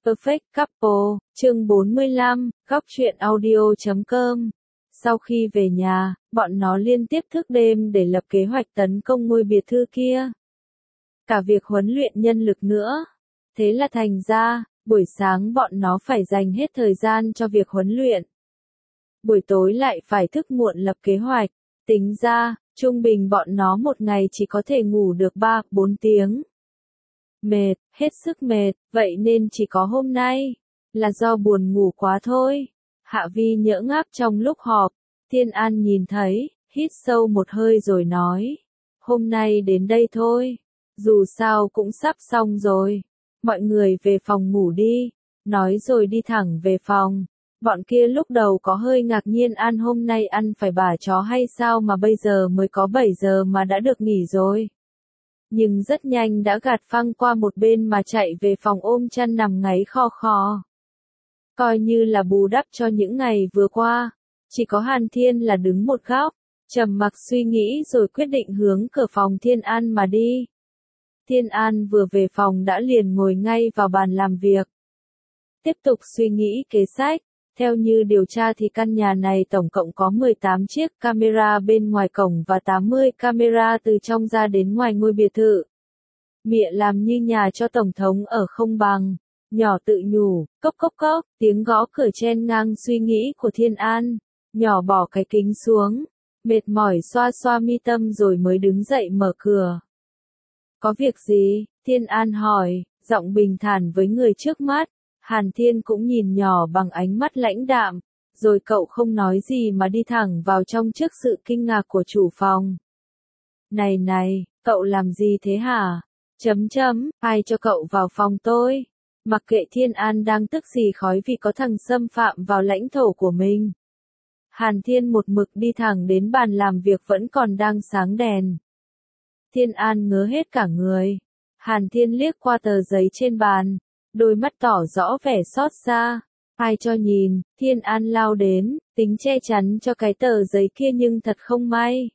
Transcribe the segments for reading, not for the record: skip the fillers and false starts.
Perfect Couple, chương 45, góc truyện audio.com. Sau khi về nhà, bọn nó liên tiếp thức đêm để lập kế hoạch tấn công ngôi biệt thự kia. Cả việc huấn luyện nhân lực nữa. Thế là thành ra, buổi sáng bọn nó phải dành hết thời gian cho việc huấn luyện. Buổi tối lại phải thức muộn lập kế hoạch. Tính ra, trung bình bọn nó một ngày chỉ có thể ngủ được 3-4 tiếng. Mệt, hết sức mệt, vậy nên chỉ có hôm nay, là do buồn ngủ quá thôi. Hạ Vi nhỡ ngáp trong lúc họp, Thiên An nhìn thấy, hít sâu một hơi rồi nói. Hôm nay đến đây thôi, dù sao cũng sắp xong rồi, mọi người về phòng ngủ đi, nói rồi đi thẳng về phòng. Bọn kia lúc đầu có hơi ngạc nhiên An hôm nay ăn phải bả chó hay sao mà bây giờ mới có 7 giờ mà đã được nghỉ rồi. Nhưng rất nhanh đã gạt phăng qua một bên mà chạy về phòng ôm chăn nằm ngáy khò khò. Coi như là bù đắp cho những ngày vừa qua, chỉ có Hàn Thiên là đứng một góc, trầm mặc suy nghĩ rồi quyết định hướng cửa phòng Thiên An mà đi. Thiên An vừa về phòng đã liền ngồi ngay vào bàn làm việc. Tiếp tục suy nghĩ kế sách. Theo như điều tra thì căn nhà này tổng cộng có 18 chiếc camera bên ngoài cổng và 80 camera từ trong ra đến ngoài ngôi biệt thự. Mịa làm như nhà cho tổng thống ở không bằng. Nhỏ tự nhủ, cốc cốc cốc, tiếng gõ cửa chen ngang suy nghĩ của Thiên An. Nhỏ bỏ cái kính xuống, mệt mỏi xoa xoa mi tâm rồi mới đứng dậy mở cửa. Có việc gì? Thiên An hỏi, giọng bình thản với người trước mắt. Hàn Thiên cũng nhìn nhỏ bằng ánh mắt lãnh đạm, rồi cậu không nói gì mà đi thẳng vào trong trước sự kinh ngạc của chủ phòng. Này, cậu làm gì thế hả? Ai cho cậu vào phòng tôi? Mặc kệ Thiên An đang tức gì khói vì có thằng xâm phạm vào lãnh thổ của mình. Hàn Thiên một mực đi thẳng đến bàn làm việc vẫn còn đang sáng đèn. Thiên An ngớ hết cả người. Hàn Thiên liếc qua tờ giấy trên bàn. Đôi mắt tỏ rõ vẻ xót xa. Ai cho nhìn, Thiên An lao đến, tính che chắn cho cái tờ giấy kia nhưng thật không may.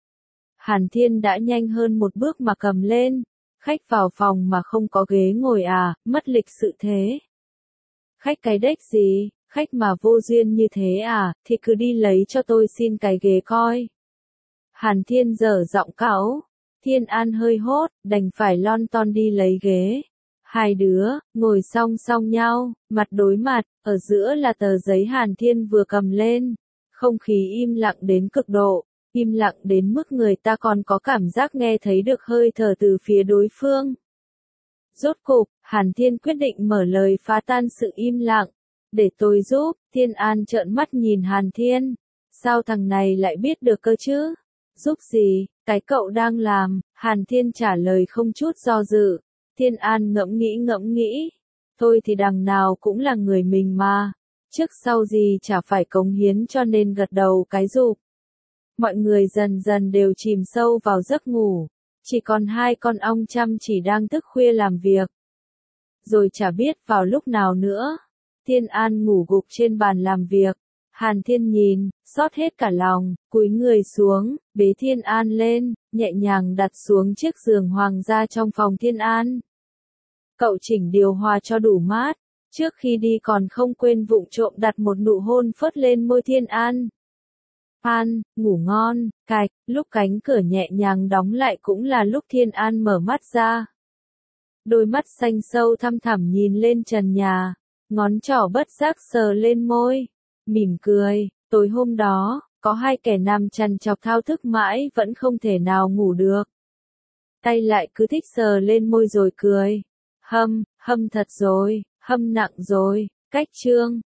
Hàn Thiên đã nhanh hơn một bước mà cầm lên. Khách vào phòng mà không có ghế ngồi à, mất lịch sự thế. Khách cái đếch gì, khách mà vô duyên như thế à, thì cứ đi lấy cho tôi xin cái ghế coi. Hàn Thiên dở giọng cáu. Thiên An hơi hốt, đành phải lon ton đi lấy ghế. Hai đứa, ngồi song song nhau, mặt đối mặt, ở giữa là tờ giấy Hàn Thiên vừa cầm lên. Không khí im lặng đến cực độ, im lặng đến mức người ta còn có cảm giác nghe thấy được hơi thở từ phía đối phương. Rốt cục, Hàn Thiên quyết định mở lời phá tan sự im lặng. Để tôi giúp, Thiên An trợn mắt nhìn Hàn Thiên. Sao thằng này lại biết được cơ chứ? Giúp gì, cái cậu đang làm, Hàn Thiên trả lời không chút do dự. Thiên An ngẫm nghĩ. Thôi thì đằng nào cũng là người mình mà. Trước sau gì chả phải cống hiến cho nên gật đầu cái rụp. Mọi người dần dần đều chìm sâu vào giấc ngủ. Chỉ còn hai con ong chăm chỉ đang thức khuya làm việc. Rồi chả biết vào lúc nào nữa. Thiên An ngủ gục trên bàn làm việc. Hàn Thiên nhìn, xót hết cả lòng, cúi người xuống, bế Thiên An lên, nhẹ nhàng đặt xuống chiếc giường hoàng gia trong phòng Thiên An. Cậu chỉnh điều hòa cho đủ mát, trước khi đi còn không quên vụng trộm đặt một nụ hôn phớt lên môi Thiên An. An, ngủ ngon, cạch, lúc cánh cửa nhẹ nhàng đóng lại cũng là lúc Thiên An mở mắt ra. Đôi mắt xanh sâu thăm thẳm nhìn lên trần nhà, ngón trỏ bất giác sờ lên môi. Mỉm cười, tối hôm đó, có hai kẻ nằm trằn trọc thao thức mãi vẫn không thể nào ngủ được. Tay lại cứ thích sờ lên môi rồi cười. Hâm thật rồi, hâm nặng rồi, cách chương.